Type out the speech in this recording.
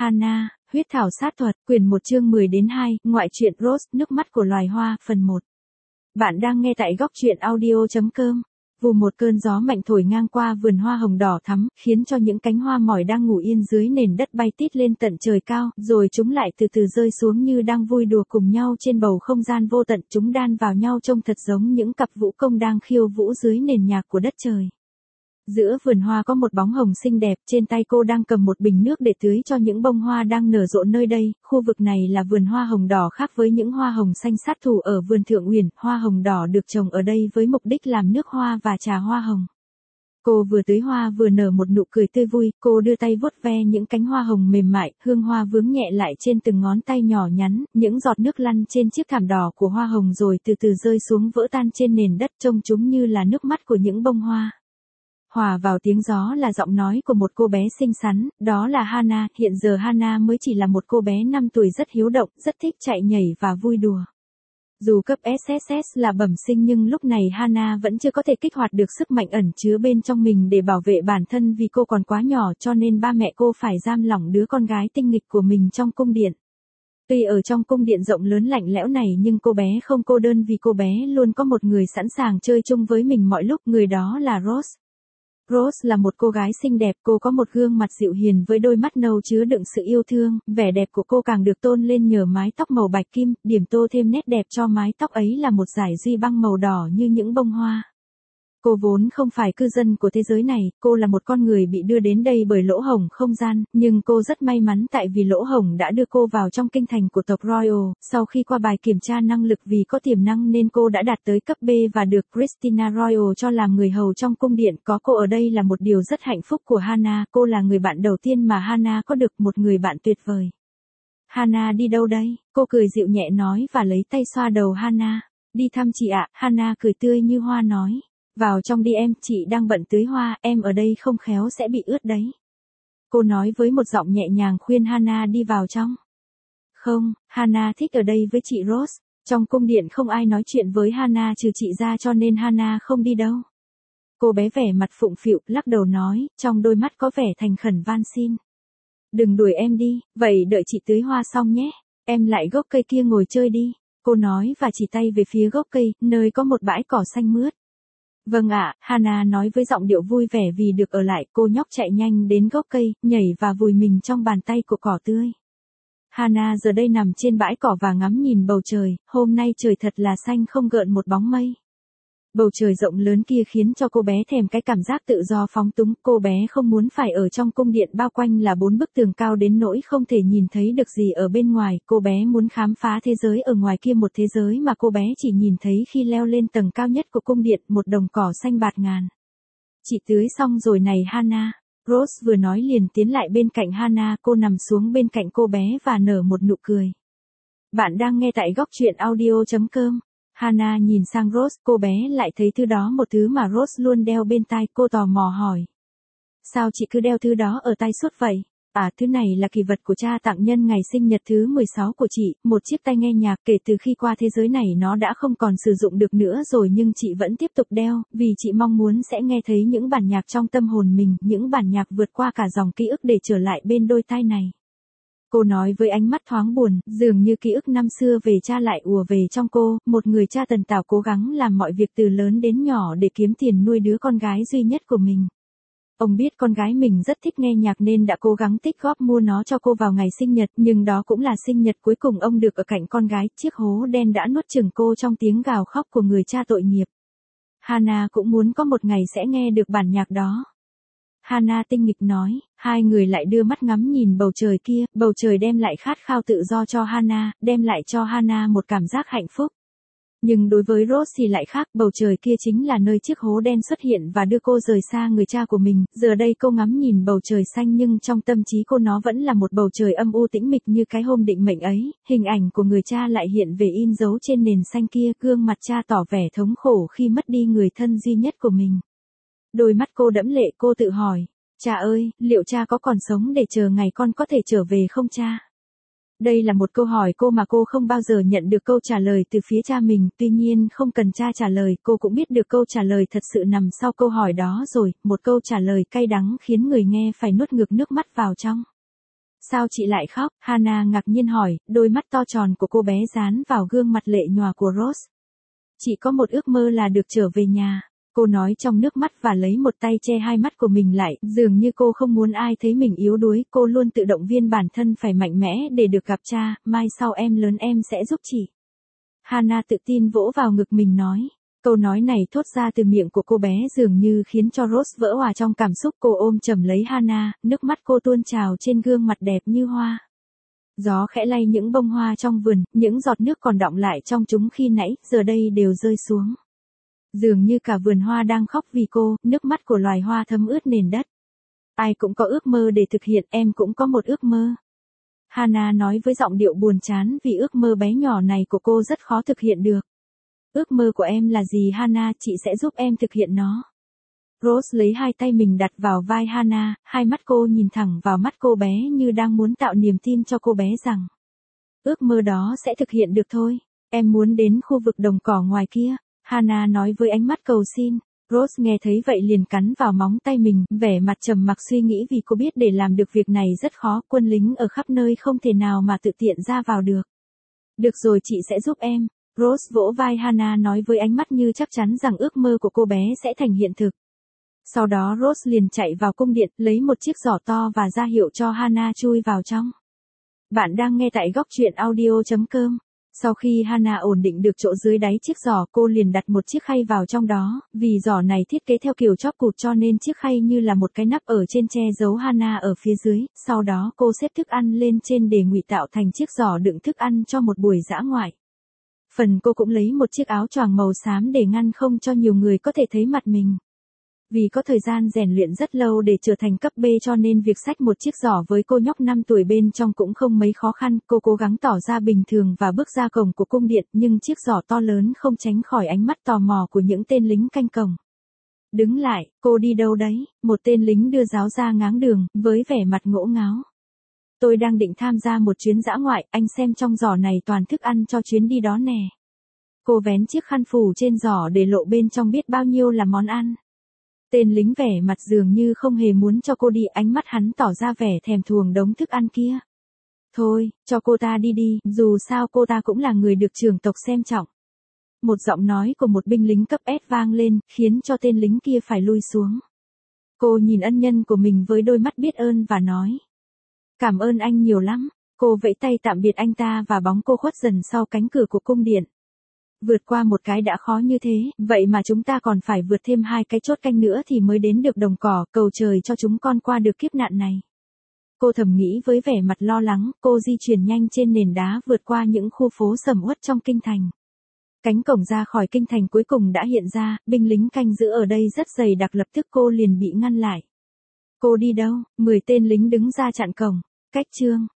Hana, huyết thảo sát thuật, quyển 1 chương 10-2, ngoại truyện Rose, nước mắt của loài hoa, phần 1. Bạn đang nghe tại góc truyện audio.com. Vù một cơn gió mạnh thổi ngang qua vườn hoa hồng đỏ thắm, khiến cho những cánh hoa mỏi đang ngủ yên dưới nền đất bay tít lên tận trời cao, rồi chúng lại từ từ rơi xuống như đang vui đùa cùng nhau trên bầu không gian vô tận. Chúng đan vào nhau trông thật giống những cặp vũ công đang khiêu vũ dưới nền nhạc của đất trời. Giữa vườn hoa có một bóng hồng xinh đẹp, trên tay cô đang cầm một bình nước để tưới cho những bông hoa đang nở rộ nơi đây. Khu vực này là vườn hoa hồng đỏ khác với những hoa hồng xanh sát thủ ở vườn Thượng Uyển. Hoa hồng đỏ được trồng ở đây với mục đích làm nước hoa và trà hoa hồng. Cô vừa tưới hoa vừa nở một nụ cười tươi vui, cô đưa tay vuốt ve những cánh hoa hồng mềm mại, hương hoa vướng nhẹ lại trên từng ngón tay nhỏ nhắn, những giọt nước lăn trên chiếc thảm đỏ của hoa hồng rồi từ từ rơi xuống vỡ tan trên nền đất, trông chúng như là nước mắt của những bông hoa. Hòa vào tiếng gió là giọng nói của một cô bé xinh xắn, đó là Hana. Hiện giờ Hana mới chỉ là một cô bé 5 tuổi rất hiếu động, rất thích chạy nhảy và vui đùa. Dù cấp SSS là bẩm sinh nhưng lúc này Hana vẫn chưa có thể kích hoạt được sức mạnh ẩn chứa bên trong mình để bảo vệ bản thân vì cô còn quá nhỏ, cho nên ba mẹ cô phải giam lỏng đứa con gái tinh nghịch của mình trong cung điện. Tuy ở trong cung điện rộng lớn lạnh lẽo này nhưng cô bé không cô đơn vì cô bé luôn có một người sẵn sàng chơi chung với mình mọi lúc, người đó là Rose. Rose là một cô gái xinh đẹp, cô có một gương mặt dịu hiền với đôi mắt nâu chứa đựng sự yêu thương, vẻ đẹp của cô càng được tôn lên nhờ mái tóc màu bạch kim, điểm tô thêm nét đẹp cho mái tóc ấy là một dải duy băng màu đỏ như những bông hoa. Cô vốn không phải cư dân của thế giới này, cô là một con người bị đưa đến đây bởi lỗ hổng không gian, nhưng cô rất may mắn tại vì lỗ hổng đã đưa cô vào trong kinh thành của tộc Royal. Sau khi qua bài kiểm tra năng lực vì có tiềm năng nên cô đã đạt tới cấp B và được Christina Royal cho làm người hầu trong cung điện. Có cô ở đây là một điều rất hạnh phúc của Hana, cô là người bạn đầu tiên mà Hana có được, một người bạn tuyệt vời. Hana đi đâu đây? Cô cười dịu nhẹ nói và lấy tay xoa đầu Hana. Đi thăm chị ạ, Hana cười tươi như hoa nói. Vào trong đi em, chị đang bận tưới hoa, em ở đây không khéo sẽ bị ướt đấy. Cô nói với một giọng nhẹ nhàng khuyên Hana đi vào trong. Không, Hana thích ở đây với chị Rose. Trong cung điện không ai nói chuyện với Hana trừ chị ra cho nên Hana không đi đâu. Cô bé vẻ mặt phụng phịu, lắc đầu nói, trong đôi mắt có vẻ thành khẩn van xin. Đừng đuổi em đi, vậy đợi chị tưới hoa xong nhé. Em lại gốc cây kia ngồi chơi đi. Cô nói và chỉ tay về phía gốc cây, nơi có một bãi cỏ xanh mướt. Vâng ạ, Hana nói với giọng điệu vui vẻ vì được ở lại. Cô nhóc chạy nhanh đến gốc cây, nhảy và vùi mình trong bàn tay của cỏ tươi. Hana giờ đây nằm trên bãi cỏ và ngắm nhìn bầu trời, hôm nay trời thật là xanh không gợn một bóng mây. Bầu trời rộng lớn kia khiến cho cô bé thèm cái cảm giác tự do phóng túng, cô bé không muốn phải ở trong cung điện bao quanh là 4 bức tường cao đến nỗi không thể nhìn thấy được gì ở bên ngoài, cô bé muốn khám phá thế giới ở ngoài kia, một thế giới mà cô bé chỉ nhìn thấy khi leo lên tầng cao nhất của cung điện, một đồng cỏ xanh bạt ngàn. Chị tưới xong rồi này Hana. Rose vừa nói liền tiến lại bên cạnh Hana, cô nằm xuống bên cạnh cô bé và nở một nụ cười. Bạn đang nghe tại góc truyện audio.com. Hana nhìn sang Rose, cô bé lại thấy thứ đó, một thứ mà Rose luôn đeo bên tai, cô tò mò hỏi. Sao chị cứ đeo thứ đó ở tai suốt vậy? À, thứ này là kỷ vật của cha tặng nhân ngày sinh nhật thứ 16 của chị, một chiếc tai nghe nhạc. Kể từ khi qua thế giới này nó đã không còn sử dụng được nữa rồi nhưng chị vẫn tiếp tục đeo, vì chị mong muốn sẽ nghe thấy những bản nhạc trong tâm hồn mình, những bản nhạc vượt qua cả dòng ký ức để trở lại bên đôi tai này. Cô nói với ánh mắt thoáng buồn, dường như ký ức năm xưa về cha lại ùa về trong cô, một người cha tần tảo cố gắng làm mọi việc từ lớn đến nhỏ để kiếm tiền nuôi đứa con gái duy nhất của mình. Ông biết con gái mình rất thích nghe nhạc nên đã cố gắng tích góp mua nó cho cô vào ngày sinh nhật, nhưng đó cũng là sinh nhật cuối cùng ông được ở cạnh con gái, chiếc hố đen đã nuốt chửng cô trong tiếng gào khóc của người cha tội nghiệp. Hana cũng muốn có một ngày sẽ nghe được bản nhạc đó. Hana tinh nghịch nói, hai người lại đưa mắt ngắm nhìn bầu trời kia, bầu trời đem lại khát khao tự do cho Hana, đem lại cho Hana một cảm giác hạnh phúc. Nhưng đối với Rose thì lại khác, bầu trời kia chính là nơi chiếc hố đen xuất hiện và đưa cô rời xa người cha của mình. Giờ đây cô ngắm nhìn bầu trời xanh nhưng trong tâm trí cô nó vẫn là một bầu trời âm u tĩnh mịch như cái hôm định mệnh ấy, hình ảnh của người cha lại hiện về in dấu trên nền xanh kia, gương mặt cha tỏ vẻ thống khổ khi mất đi người thân duy nhất của mình. Đôi mắt cô đẫm lệ, cô tự hỏi, cha ơi, liệu cha có còn sống để chờ ngày con có thể trở về không cha? Đây là một câu hỏi cô mà cô không bao giờ nhận được câu trả lời từ phía cha mình, tuy nhiên không cần cha trả lời, cô cũng biết được câu trả lời thật sự nằm sau câu hỏi đó rồi, một câu trả lời cay đắng khiến người nghe phải nuốt ngược nước mắt vào trong. Sao chị lại khóc? Hannah ngạc nhiên hỏi, đôi mắt to tròn của cô bé dán vào gương mặt lệ nhòa của Rose. Chị có một ước mơ là được trở về nhà. Cô nói trong nước mắt và lấy một tay che hai mắt của mình lại, dường như cô không muốn ai thấy mình yếu đuối, cô luôn tự động viên bản thân phải mạnh mẽ để được gặp cha, mai sau em lớn em sẽ giúp chị. Hannah tự tin vỗ vào ngực mình nói. Câu nói này thốt ra từ miệng của cô bé dường như khiến cho Rose vỡ òa trong cảm xúc, cô ôm chầm lấy Hannah, nước mắt cô tuôn trào trên gương mặt đẹp như hoa. Gió khẽ lay những bông hoa trong vườn, những giọt nước còn đọng lại trong chúng khi nãy, giờ đây đều rơi xuống. Dường như cả vườn hoa đang khóc vì cô, nước mắt của loài hoa thấm ướt nền đất. Ai cũng có ước mơ để thực hiện, em cũng có một ước mơ. Hannah nói với giọng điệu buồn chán vì ước mơ bé nhỏ này của cô rất khó thực hiện được. Ước mơ của em là gì Hannah, chị sẽ giúp em thực hiện nó. Rose lấy hai tay mình đặt vào vai Hannah, hai mắt cô nhìn thẳng vào mắt cô bé như đang muốn tạo niềm tin cho cô bé rằng ước mơ đó sẽ thực hiện được thôi. Em muốn đến khu vực đồng cỏ ngoài kia, Hannah nói với ánh mắt cầu xin. Rose nghe thấy vậy liền cắn vào móng tay mình, vẻ mặt trầm mặc suy nghĩ vì cô biết để làm được việc này rất khó, quân lính ở khắp nơi không thể nào mà tự tiện ra vào được. Được rồi, chị sẽ giúp em. Rose vỗ vai Hannah nói với ánh mắt như chắc chắn rằng ước mơ của cô bé sẽ thành hiện thực. Sau đó Rose liền chạy vào cung điện, lấy một chiếc giỏ to và ra hiệu cho Hannah chui vào trong. Bạn đang nghe tại góc truyện audio.com. Sau khi Hannah ổn định được chỗ dưới đáy chiếc giỏ, cô liền đặt một chiếc khay vào trong đó, vì giỏ này thiết kế theo kiểu chóp cụt cho nên chiếc khay như là một cái nắp ở trên che giấu Hannah ở phía dưới, sau đó cô xếp thức ăn lên trên để ngụy tạo thành chiếc giỏ đựng thức ăn cho một buổi dã ngoại. Phần cô cũng lấy một chiếc áo choàng màu xám để ngăn không cho nhiều người có thể thấy mặt mình. Vì có thời gian rèn luyện rất lâu để trở thành cấp B cho nên việc xách một chiếc giỏ với cô nhóc 5 tuổi bên trong cũng không mấy khó khăn, cô cố gắng tỏ ra bình thường và bước ra cổng của cung điện, nhưng chiếc giỏ to lớn không tránh khỏi ánh mắt tò mò của những tên lính canh cổng. Đứng lại, cô đi đâu đấy? Một tên lính đưa giáo ra ngáng đường, với vẻ mặt ngỗ ngáo. Tôi đang định tham gia một chuyến dã ngoại, anh xem trong giỏ này toàn thức ăn cho chuyến đi đó nè. Cô vén chiếc khăn phủ trên giỏ để lộ bên trong biết bao nhiêu là món ăn. Tên lính vẻ mặt dường như không hề muốn cho cô đi, ánh mắt hắn tỏ ra vẻ thèm thuồng đống thức ăn kia. Thôi, cho cô ta đi đi, dù sao cô ta cũng là người được trưởng tộc xem trọng. Một giọng nói của một binh lính cấp S vang lên, khiến cho tên lính kia phải lui xuống. Cô nhìn ân nhân của mình với đôi mắt biết ơn và nói. Cảm ơn anh nhiều lắm. Cô vẫy tay tạm biệt anh ta và bóng cô khuất dần sau cánh cửa của cung điện. Vượt qua một cái đã khó như thế, vậy mà chúng ta còn phải vượt thêm 2 cái chốt canh nữa thì mới đến được đồng cỏ, cầu trời cho chúng con qua được kiếp nạn này. Cô thầm nghĩ với vẻ mặt lo lắng, cô di chuyển nhanh trên nền đá vượt qua những khu phố sầm uất trong kinh thành. Cánh cổng ra khỏi kinh thành cuối cùng đã hiện ra, binh lính canh giữ ở đây rất dày đặc, lập tức cô liền bị ngăn lại. Cô đi đâu? 10 tên lính đứng ra chặn cổng. Cách chương